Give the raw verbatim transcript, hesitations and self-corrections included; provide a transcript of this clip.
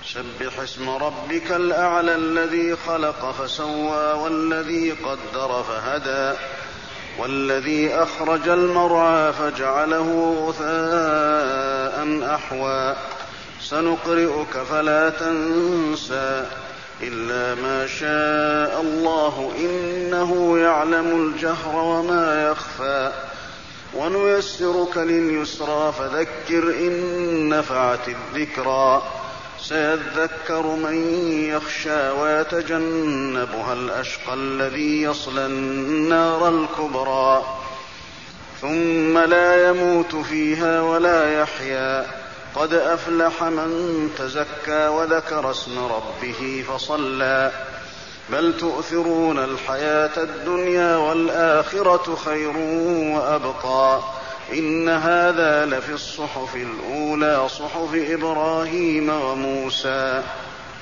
سبح اسم ربك الأعلى الذي خلق فسوى والذي قدر فهدى والذي أخرج المرعى فجعله غثاء أحوى سنقرئك فلا تنسى إلا ما شاء الله إنه يعلم الجهر وما يخفى ونيسرك لليسرى فذكر إن نفعت الذكرى سيذكر من يخشى ويتجنبها الأشقى الذي يصلى النار الكبرى ثم لا يموت فيها ولا يحيا قد أفلح من تزكى وذكر اسم ربه فصلى بل تؤثرون الحياة الدنيا والآخرة خير وأبقى إن هذا لفي الصحف الأولى صحف إبراهيم وموسى